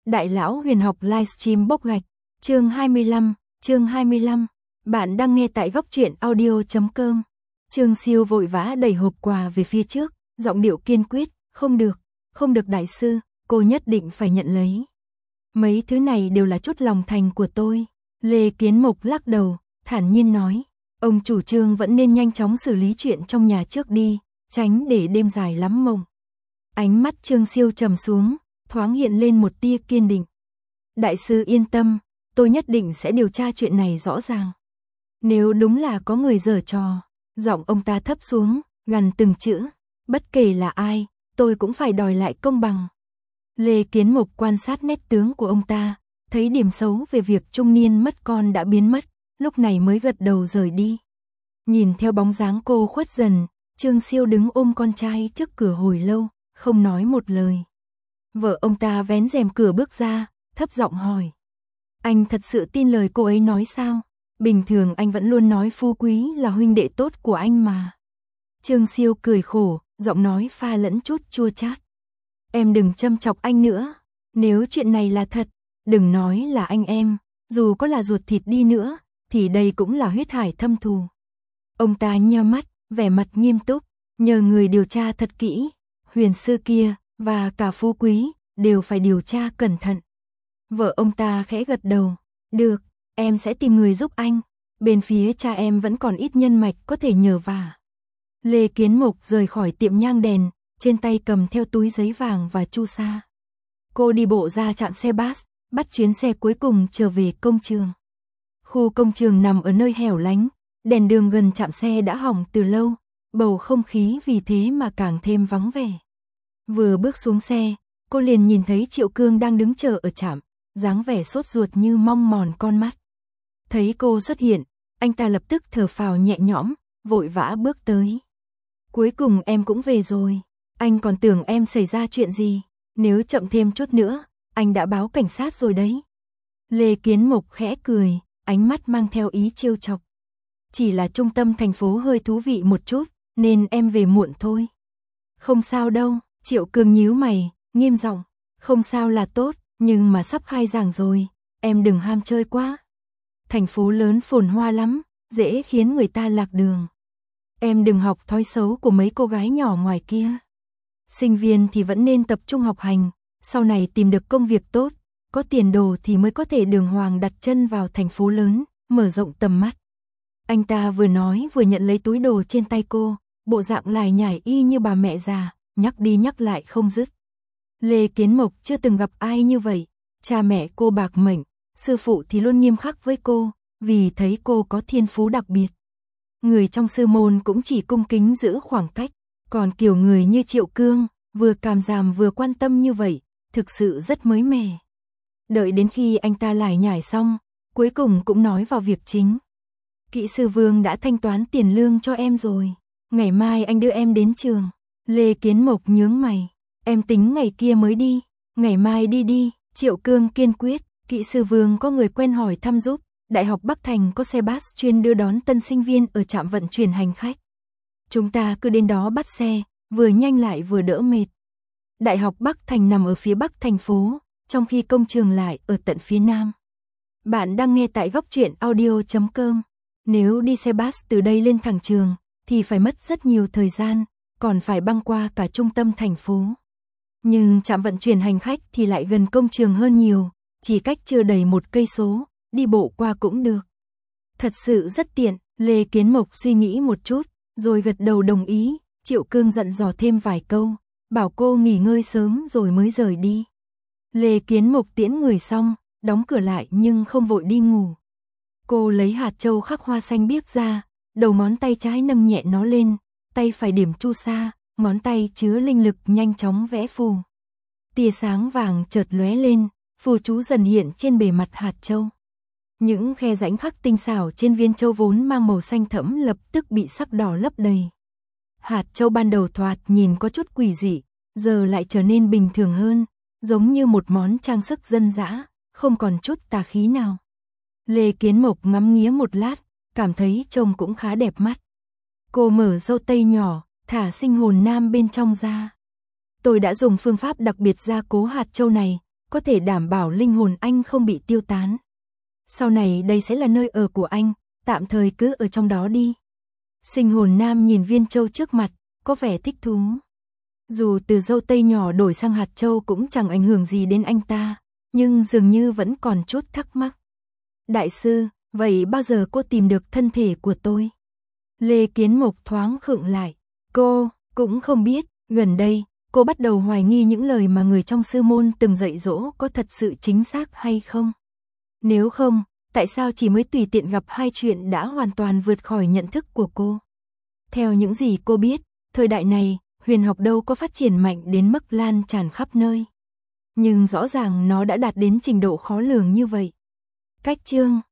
Đại lão huyền học livestream bốc gạch, chương 25, bạn đang nghe tại góc truyện audio.com. Trương Siêu vội vã đẩy hộp quà về phía trước, giọng điệu kiên quyết, không được đại sư, cô nhất định phải nhận lấy. Mấy thứ này đều là chút lòng thành của tôi. Lê Kiến Mộc lắc đầu, thản nhiên nói, ông chủ Trương vẫn nên nhanh chóng xử lý chuyện trong nhà trước đi, tránh để đêm dài lắm mộng. Ánh mắt Trương Siêu trầm xuống, thoáng hiện lên một tia kiên định. Đại sư yên tâm, tôi nhất định sẽ điều tra chuyện này rõ ràng. Nếu đúng là có người giở trò, giọng ông ta thấp xuống, gằn từng chữ, bất kể là ai, tôi cũng phải đòi lại công bằng. Lê Kiến Mộc quan sát nét tướng của ông ta, thấy điểm xấu về việc trung niên mất con đã biến mất, lúc này mới gật đầu rời đi. Nhìn theo bóng dáng cô khuất dần, Trương Siêu đứng ôm con trai trước cửa hồi lâu, không nói một lời. Vợ ông ta vén rèm cửa bước ra, thấp giọng hỏi. Anh thật sự tin lời cô ấy nói sao? Bình thường anh vẫn luôn nói Phú Quý là huynh đệ tốt của anh mà. Trương Siêu cười khổ, giọng nói pha lẫn chút chua chát. Em đừng châm chọc anh nữa. Nếu chuyện này là thật, đừng nói là anh em, dù có là ruột thịt đi nữa, thì đây cũng là huyết hải thâm thù. Ông ta nheo mắt, vẻ mặt nghiêm túc, nhờ người điều tra thật kỹ. Huyền sư kia, và cả Phú Quý, đều phải điều tra cẩn thận. Vợ ông ta khẽ gật đầu. Được, em sẽ tìm người giúp anh. Bên phía cha em vẫn còn ít nhân mạch có thể nhờ vả. Lê Kiến Mộc rời khỏi tiệm nhang đèn, trên tay cầm theo túi giấy vàng và chu sa. Cô đi bộ ra trạm xe bus, bắt chuyến xe cuối cùng trở về công trường. Khu công trường nằm ở nơi hẻo lánh, đèn đường gần trạm xe đã hỏng từ lâu, bầu không khí vì thế mà càng thêm vắng vẻ. Vừa bước xuống xe, cô liền nhìn thấy Triệu Cương đang đứng chờ ở trạm, dáng vẻ sốt ruột như mong mòn con mắt. Thấy cô xuất hiện, anh ta lập tức thở phào nhẹ nhõm, vội vã bước tới. Cuối cùng em cũng về rồi, anh còn tưởng em xảy ra chuyện gì, nếu chậm thêm chút nữa, anh đã báo cảnh sát rồi đấy. Lê Kiến Mộc khẽ cười, ánh mắt mang theo ý trêu chọc. Chỉ là trung tâm thành phố hơi thú vị một chút, nên em về muộn thôi. Không sao đâu, Triệu Cương nhíu mày, nghiêm giọng, không sao là tốt, nhưng mà sắp khai giảng rồi, em đừng ham chơi quá. Thành phố lớn phồn hoa lắm, dễ khiến người ta lạc đường. Em đừng học thói xấu của mấy cô gái nhỏ ngoài kia. Sinh viên thì vẫn nên tập trung học hành, sau này tìm được công việc tốt, có tiền đồ thì mới có thể đường hoàng đặt chân vào thành phố lớn, mở rộng tầm mắt. Anh ta vừa nói vừa nhận lấy túi đồ trên tay cô, bộ dạng lải nhải y như bà mẹ già, nhắc đi nhắc lại không dứt. Lê Kiến Mộc chưa từng gặp ai như vậy, cha mẹ cô bạc mệnh, sư phụ thì luôn nghiêm khắc với cô, vì thấy cô có thiên phú đặc biệt. Người trong sư môn cũng chỉ cung kính giữ khoảng cách, còn kiểu người như Triệu Cương, vừa càm ràm vừa quan tâm như vậy, thực sự rất mới mẻ. Đợi đến khi anh ta lải nhải xong, cuối cùng cũng nói vào việc chính. Kỹ sư Vương đã thanh toán tiền lương cho em rồi, ngày mai anh đưa em đến trường. Lê Kiến Mộc nhướng mày, em tính ngày kia mới đi, ngày mai đi. Triệu Cương kiên quyết, kỹ sư Vương có người quen hỏi thăm giúp, Đại học Bắc Thành có xe bus chuyên đưa đón tân sinh viên ở trạm vận chuyển hành khách. Chúng ta cứ đến đó bắt xe, vừa nhanh lại vừa đỡ mệt. Đại học Bắc Thành nằm ở phía bắc thành phố, trong khi công trường lại ở tận phía nam. Bạn đang nghe tại góc truyện audio.com. Nếu đi xe bus từ đây lên thẳng trường, thì phải mất rất nhiều thời gian, còn phải băng qua cả trung tâm thành phố. Nhưng trạm vận chuyển hành khách thì lại gần công trường hơn nhiều, chỉ cách chưa đầy 1 cây số, đi bộ qua cũng được. Thật sự rất tiện, Lê Kiến Mộc suy nghĩ một chút, rồi gật đầu đồng ý. Triệu Cương dặn dò thêm vài câu, bảo cô nghỉ ngơi sớm rồi mới rời đi. Lê Kiến Mộc tiễn người xong, đóng cửa lại nhưng không vội đi ngủ. Cô lấy hạt châu khắc hoa xanh biếc ra, đầu ngón tay trái nâng nhẹ nó lên, tay phải điểm chu sa, ngón tay chứa linh lực nhanh chóng vẽ phù. Tia sáng vàng chợt lóe lên, phù chú dần hiện trên bề mặt hạt châu. Những khe rãnh khắc tinh xảo trên viên châu vốn mang màu xanh thẫm lập tức bị sắc đỏ lấp đầy. Hạt châu ban đầu thoạt nhìn có chút quỷ dị, giờ lại trở nên bình thường hơn, giống như một món trang sức dân dã, không còn chút tà khí nào. Lê Kiến Mộc ngắm nghía một lát, cảm thấy trông cũng khá đẹp mắt. Cô mở dâu tây nhỏ, thả sinh hồn nam bên trong ra. Tôi đã dùng phương pháp đặc biệt gia cố hạt châu này, có thể đảm bảo linh hồn anh không bị tiêu tán. Sau này đây sẽ là nơi ở của anh, tạm thời cứ ở trong đó đi. Sinh hồn nam nhìn viên châu trước mặt, có vẻ thích thú. Dù từ dâu tây nhỏ đổi sang hạt châu cũng chẳng ảnh hưởng gì đến anh ta, nhưng dường như vẫn còn chút thắc mắc. Đại sư, vậy bao giờ cô tìm được thân thể của tôi? Lê Kiến Mộc thoáng khựng lại. Cô cũng không biết, gần đây, cô bắt đầu hoài nghi những lời mà người trong sư môn từng dạy dỗ có thật sự chính xác hay không. Nếu không, tại sao chỉ mới tùy tiện gặp hai chuyện đã hoàn toàn vượt khỏi nhận thức của cô? Theo những gì cô biết, thời đại này, huyền học đâu có phát triển mạnh đến mức lan tràn khắp nơi. Nhưng rõ ràng nó đã đạt đến trình độ khó lường như vậy. Cách chương